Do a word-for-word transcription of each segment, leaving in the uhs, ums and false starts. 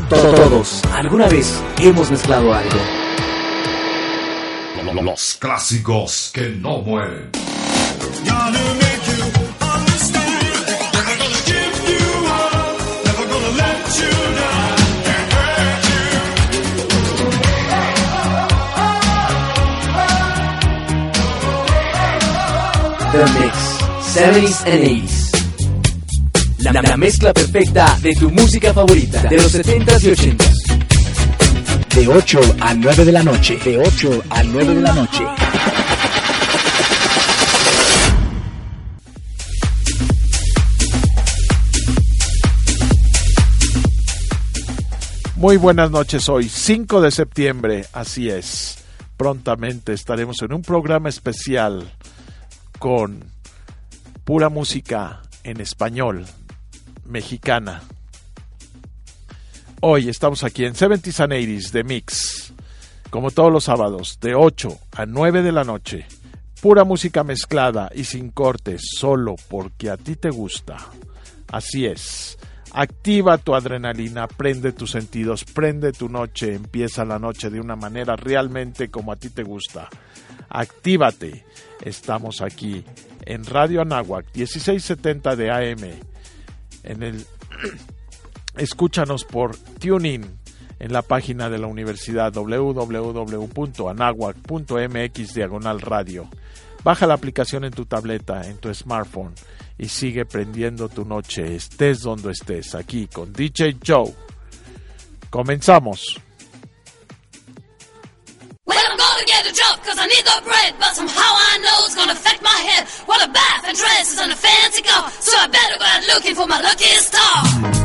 Todos, alguna vez hemos mezclado algo. Los clásicos que no mueren. The Mix, seventies and eighties. La, la mezcla perfecta de tu música favorita de los setentas y ochentas. De ocho a nueve de la noche. De ocho a nueve de la noche. Muy buenas noches, hoy cinco de septiembre, así es. Prontamente estaremos en un programa especial con pura música en español, mexicana. Hoy estamos aquí en seventies and eighties de Mix, como todos los sábados, de ocho a nueve de la noche. Pura música mezclada y sin cortes, solo porque a ti te gusta. Así es. Activa tu adrenalina, prende tus sentidos, prende tu noche, empieza la noche de una manera realmente como a ti te gusta. Actívate. Estamos aquí en Radio Anáhuac, dieciséis setenta de A M. En el escúchanos por TuneIn en la página de la universidad doble u doble u doble u punto anáhuac punto m x diagonal radio. Baja la aplicación en tu tableta, en tu smartphone y sigue prendiendo tu noche, estés donde estés, aquí con D J Joe. Comenzamos. Well, I'm gonna get a job cause I need the bread, but somehow I know it's gonna affect my head. What a bath and dresses and a fancy car, so I better go out looking for my lucky star.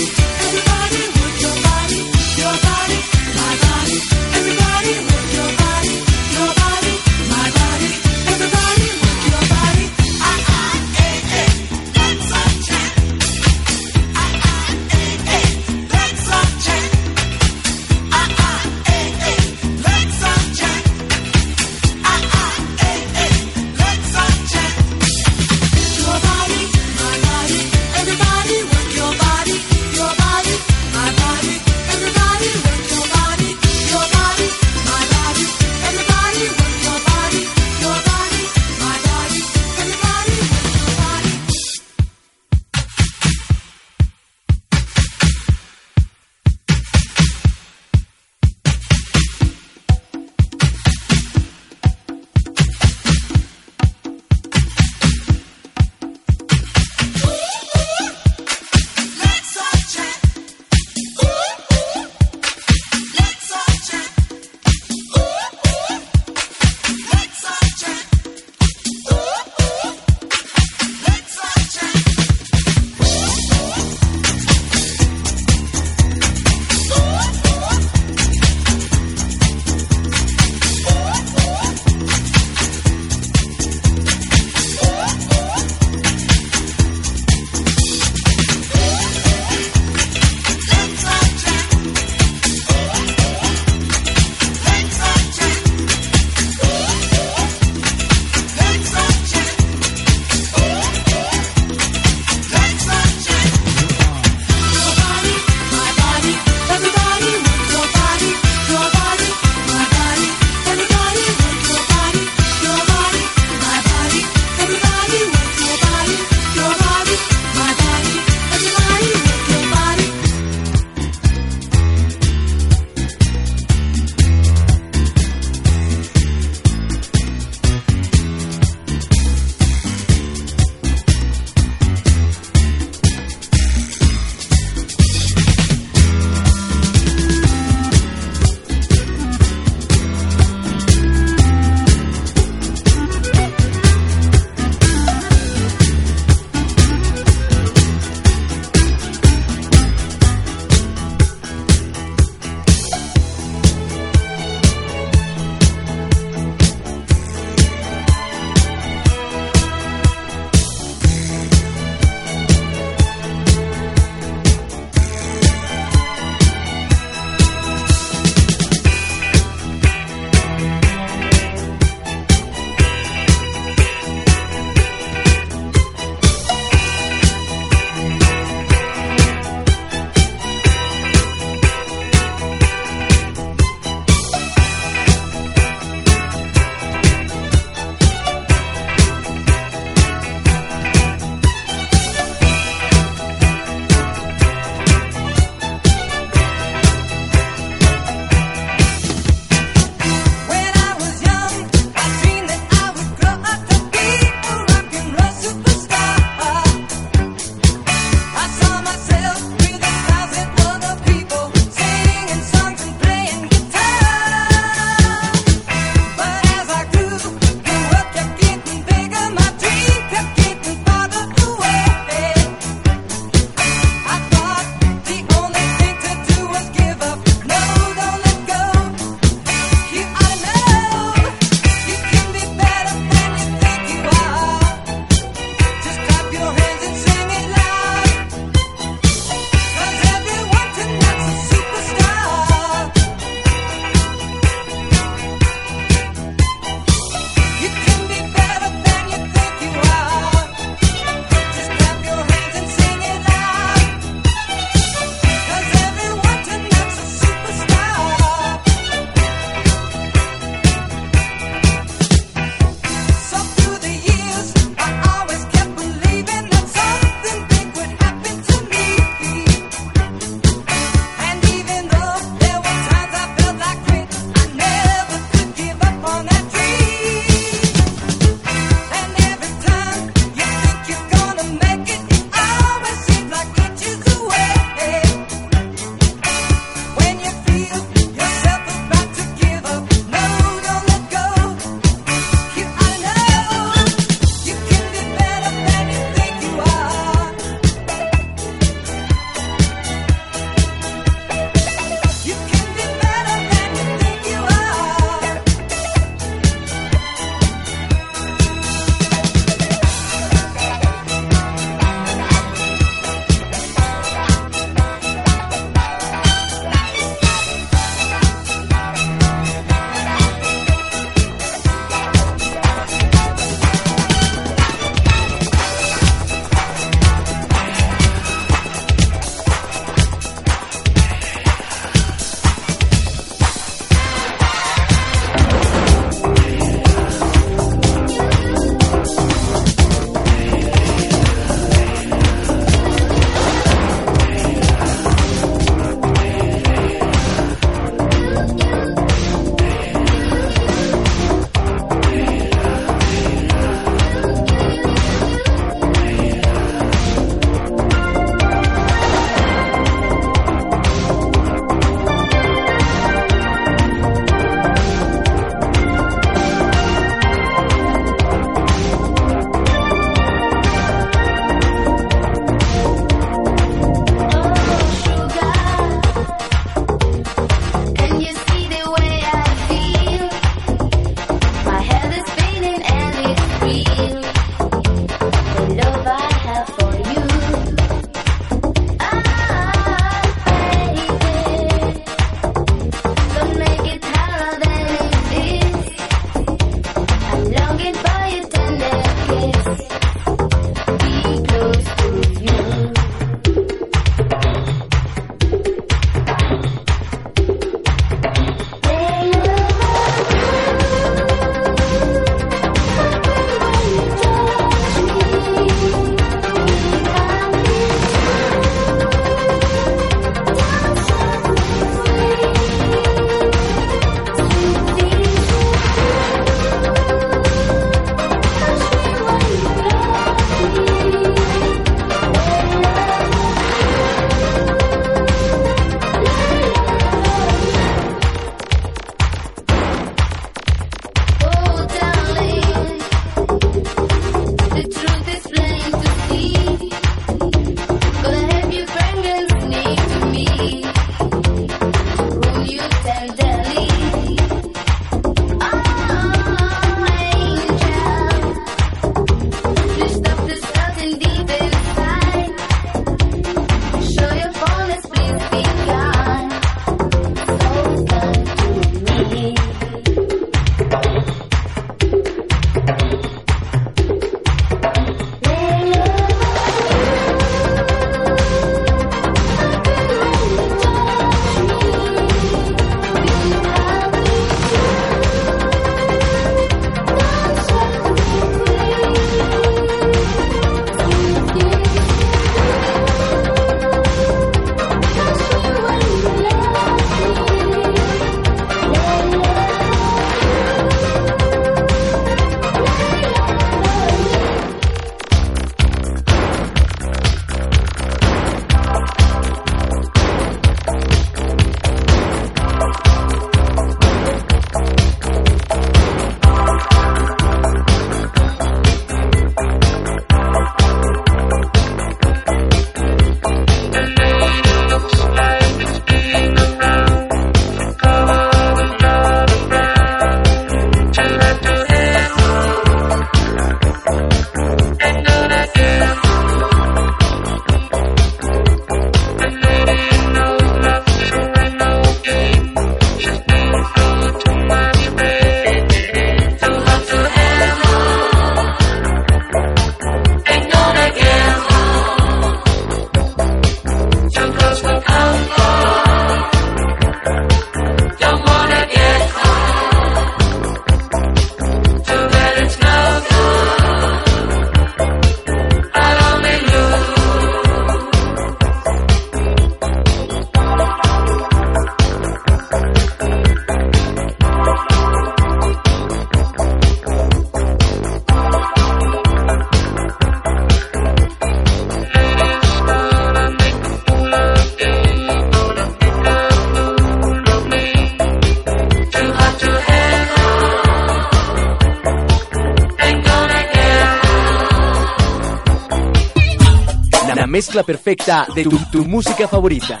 mezcla perfecta de tu, tu música favorita.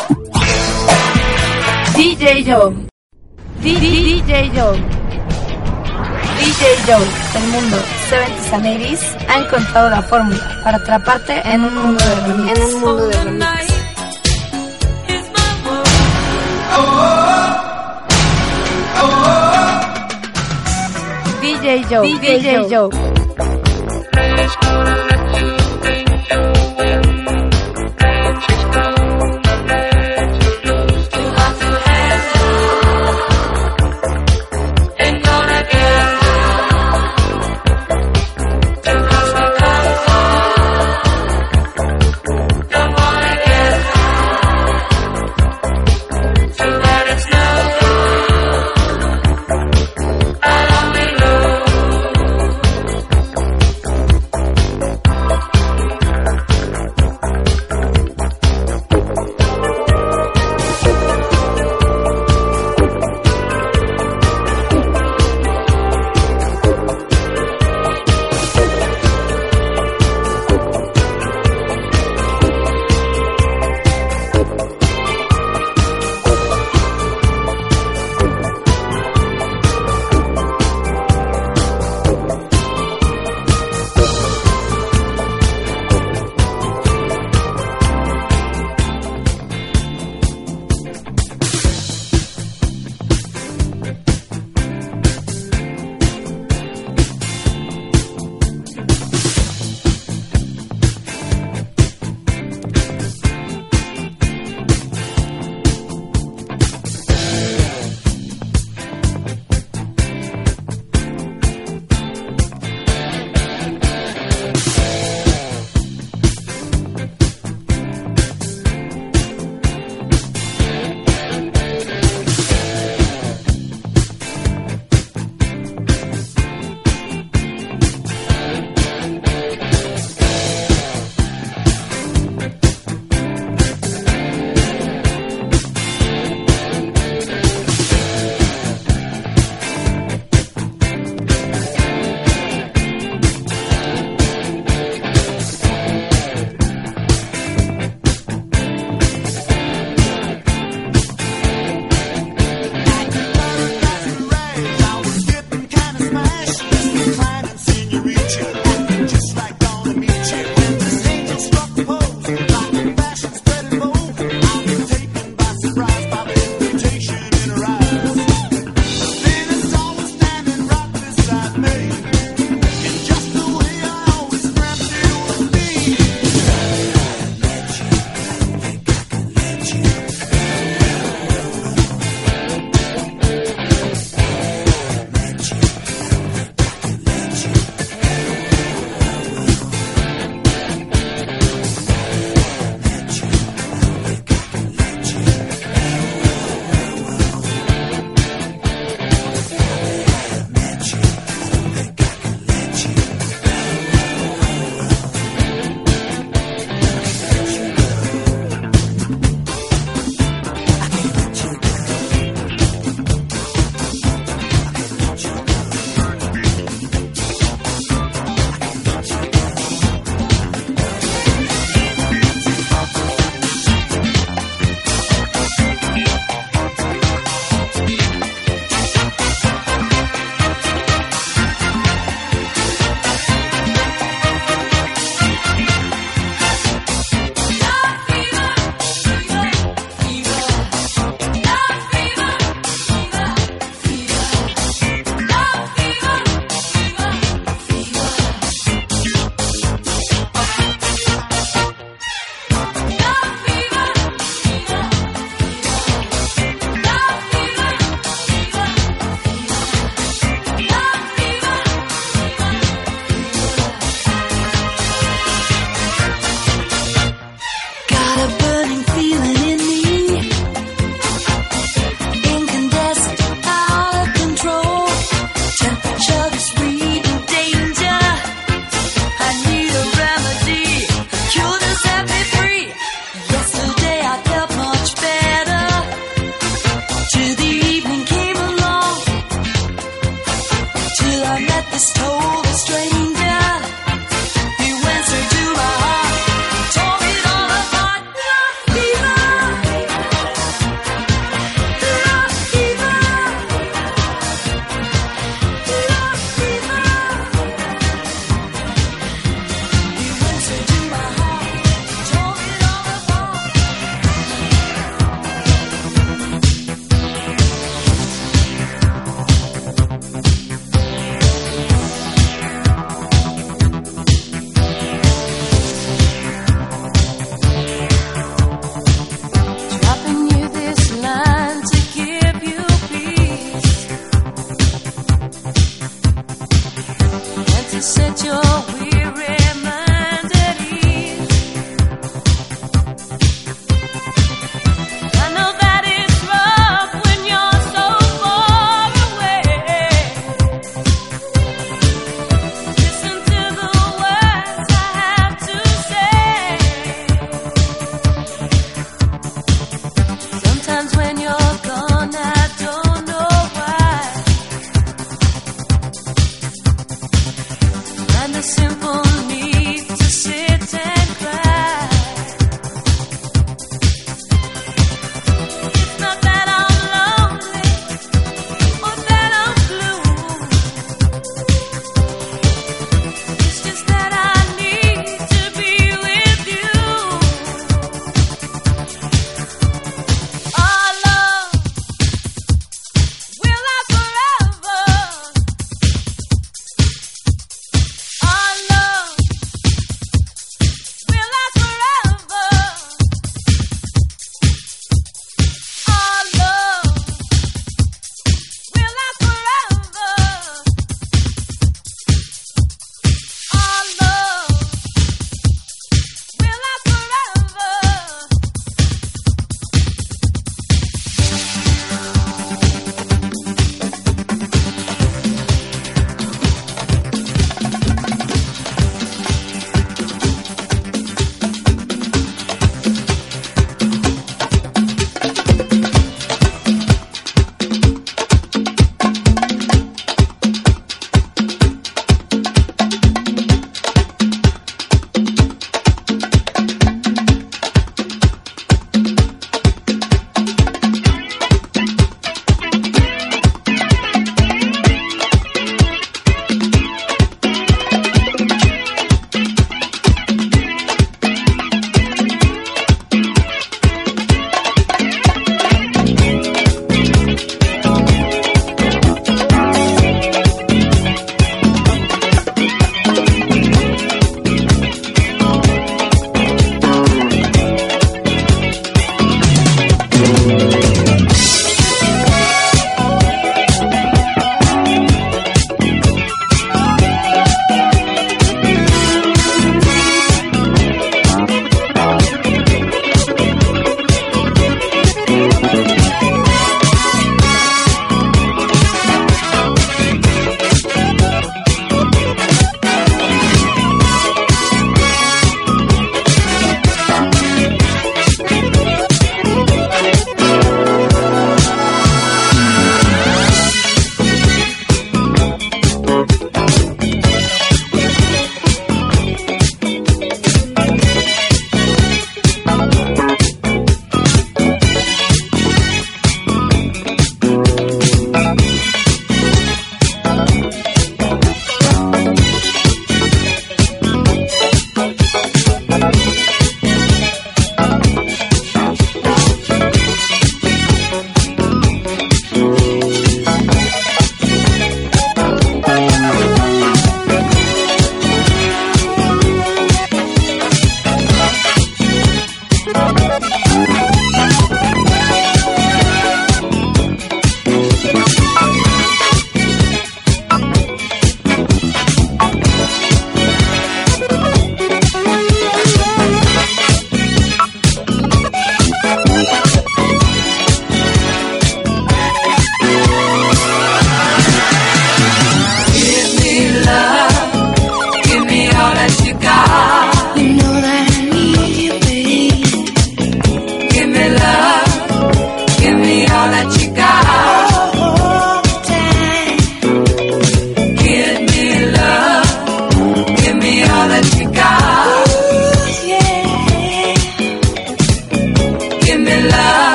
D J Joe. D J Joe. D J Joe del mundo seventies and eighties ha encontrado la fórmula para atraparte en un mundo de remix. En un mundo de remix. D J Joe. D J Joe. to set your weary mind at ease. I know that it's rough when you're so far away. Listen to the words I have to say. Sometimes when you're gone, I don't know why. And the simple need to sit and cry. It's not that I'm lonely or that I'm blue. It's just that I need to be with you. Our love will last forever. Our love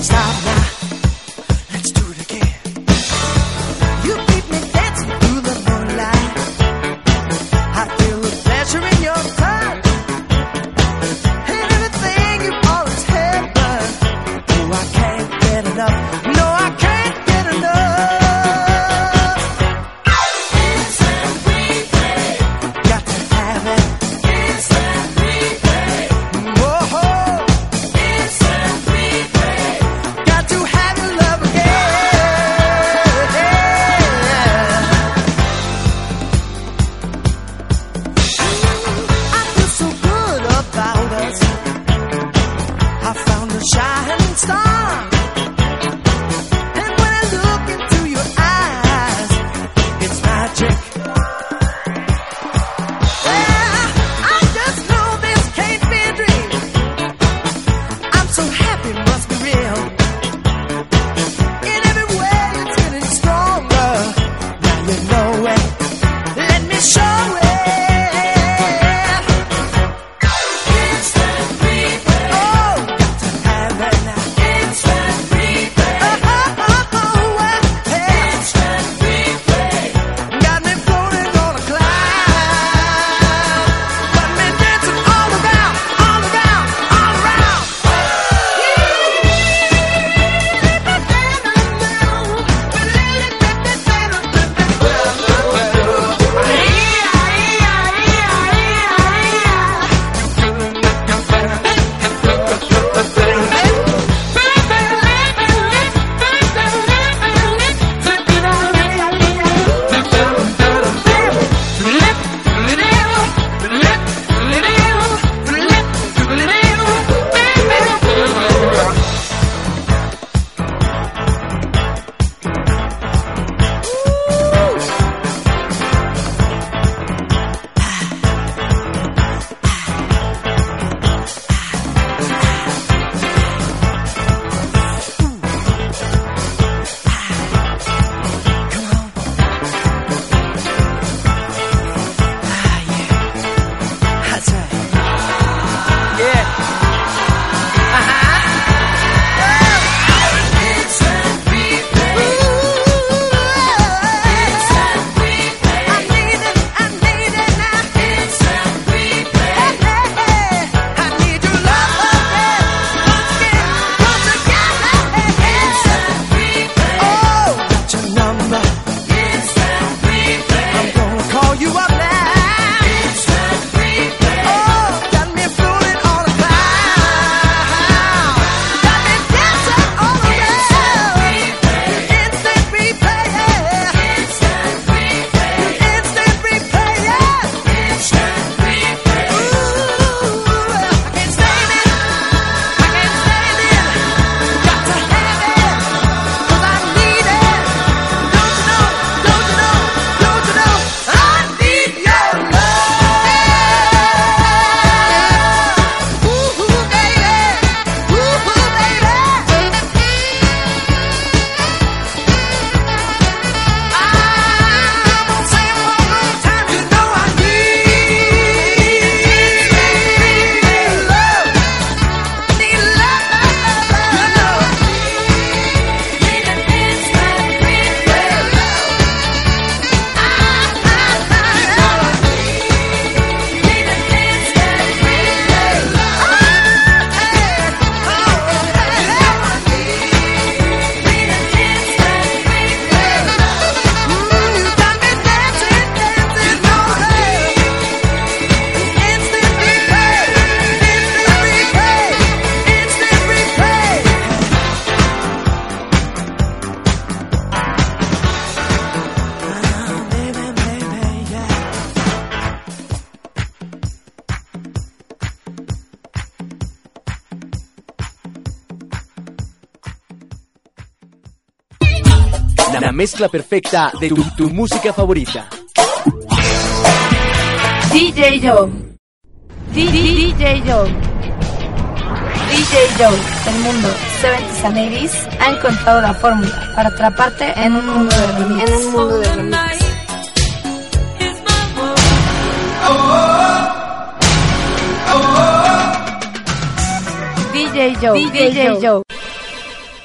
La mezcla perfecta de tu, tu música favorita. D J Joe. D J Joe. D J Joe del mundo setenta and eighties ha encontrado la fórmula para atraparte en un mundo de remix. En un mundo de remix. D J Joe. D J Joe.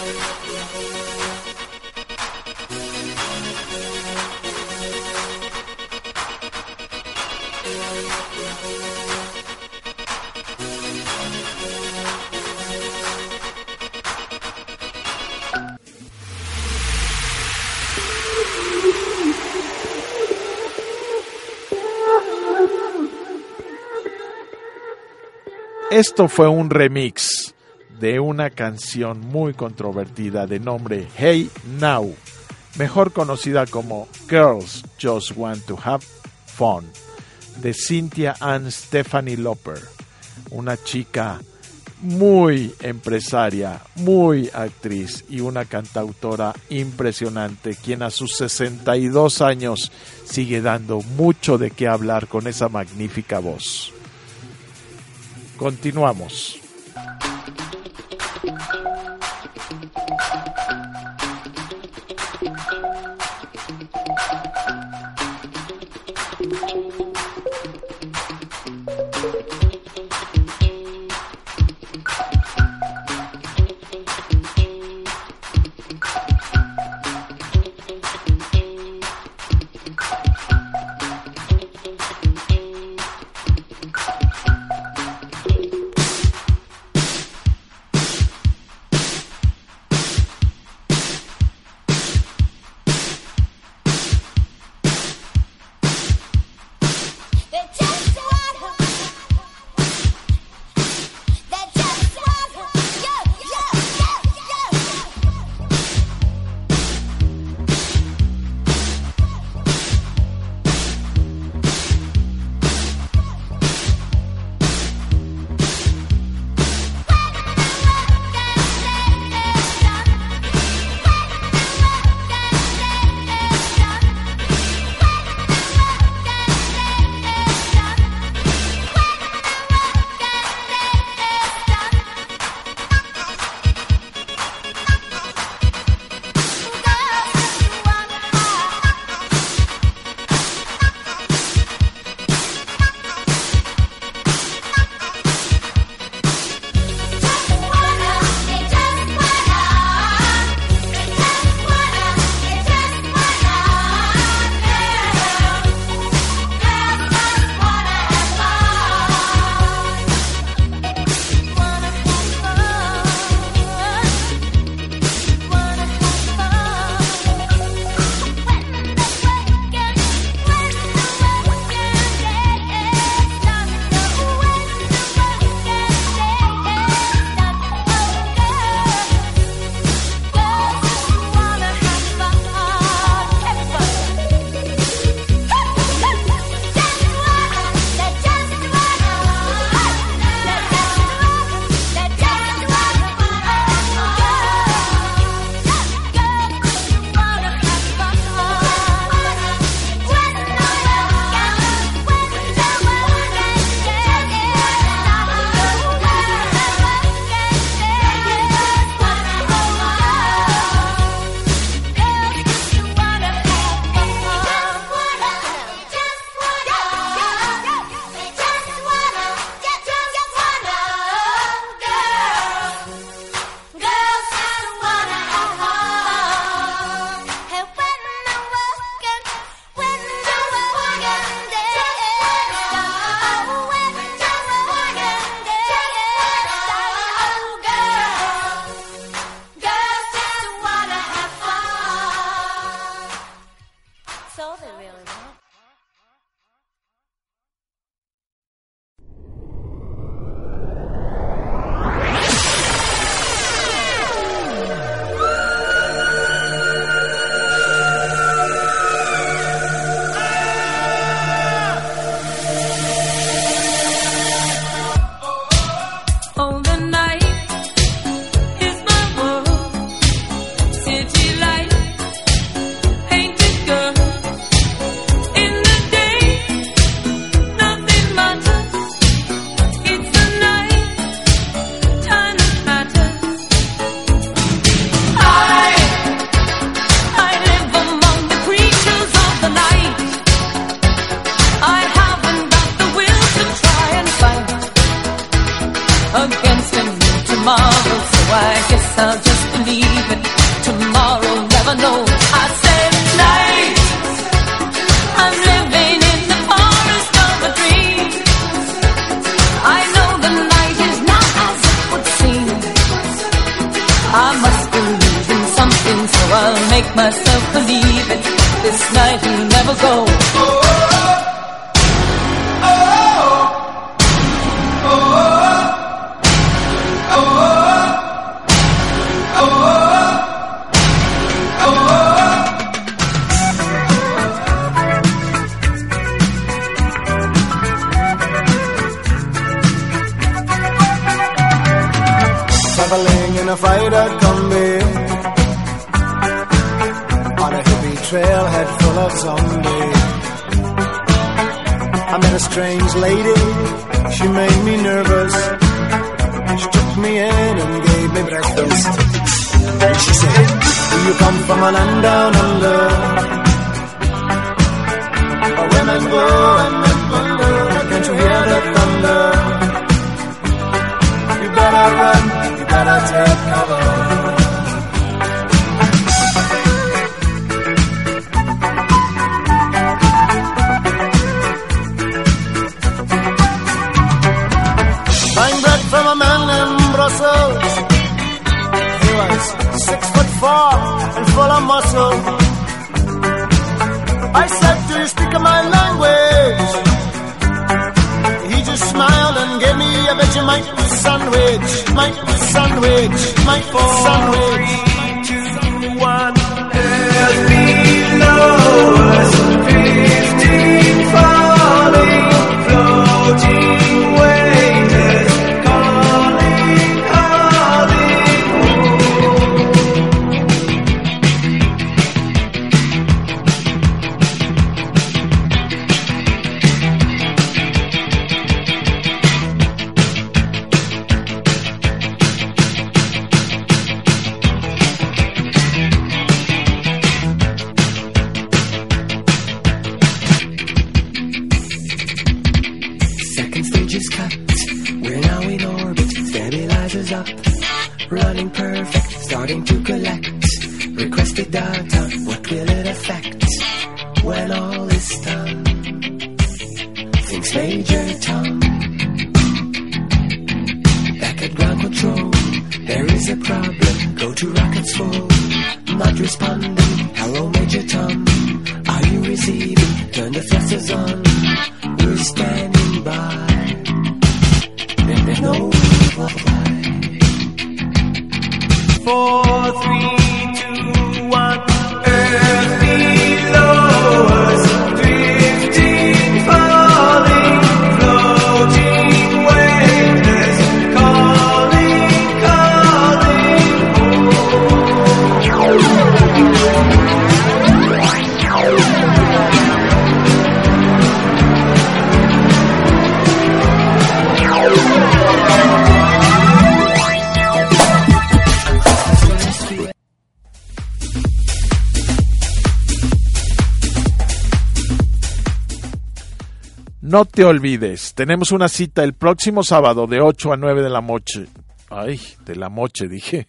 Esto fue un remix de una canción muy controvertida de nombre Hey Now, mejor conocida como Girls Just Want to Have Fun, de Cynthia Ann Stephanie Loper, una chica muy empresaria, muy actriz y una cantautora impresionante, quien a sus sesenta y dos años sigue dando mucho de qué hablar con esa magnífica voz. Continuamos. believe it. Tomorrow never knows. I said night. I'm living in the forest of a dream. I know the night is not as it would seem. I must believe in something, so I'll make myself believe it. This night will never go. Traveling in a freighter combi on a hippie trailhead full of zombies. I met a strange lady, she made me nervous. She took me in and gave me breakfast. And she said, do you come from a land down under, where women go and men wonder? Can't you hear the thunder? You better run, you better take cover. Buying bread from a man in Brussels. He was six foot four and full of muscle. I said, do you speak my language? He just smiled and gave me a Vegemite sandwich. My sandwich, my sandwich. Three, two, one. Earth below us, fifteen falling, floating waiters, calling, calling up, running perfect, starting to collect requested data. What will it affect when all is done? Thinks Major Tom. Back at ground control, there is a problem. Go to rockets full, not responding. Hello, Major Tom, are you receiving? Turn the thrusters on, we're standing by. There's no reply. Four, three, two, one. Earth below us, drifting, falling, floating waves, calling, No te olvides, tenemos una cita el próximo sábado de ocho a nueve de la noche. Ay, de la noche dije.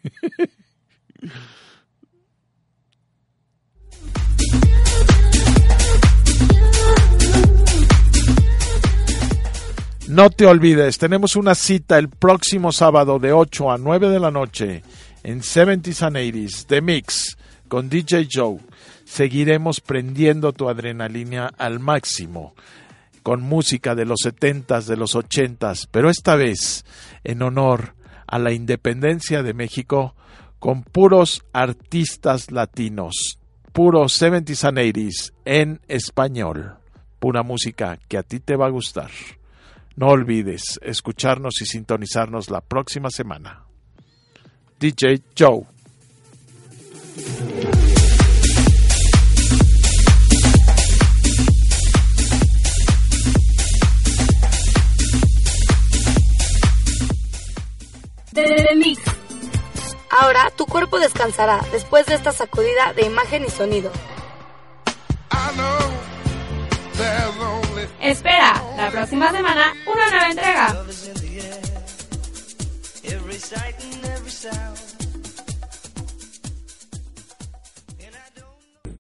No te olvides, tenemos una cita el próximo sábado de ocho a nueve de la noche en seventies and eighties The Mix con D J Joe. Seguiremos prendiendo tu adrenalina al máximo con música de los setentas, de los ochentas, pero esta vez en honor a la independencia de México con puros artistas latinos, puros seventies and eighties en español, pura música que a ti te va a gustar. No olvides escucharnos y sintonizarnos la próxima semana. D J Joe. The Mix. Ahora tu cuerpo descansará después de esta sacudida de imagen y sonido. Espera, la próxima semana una nueva entrega.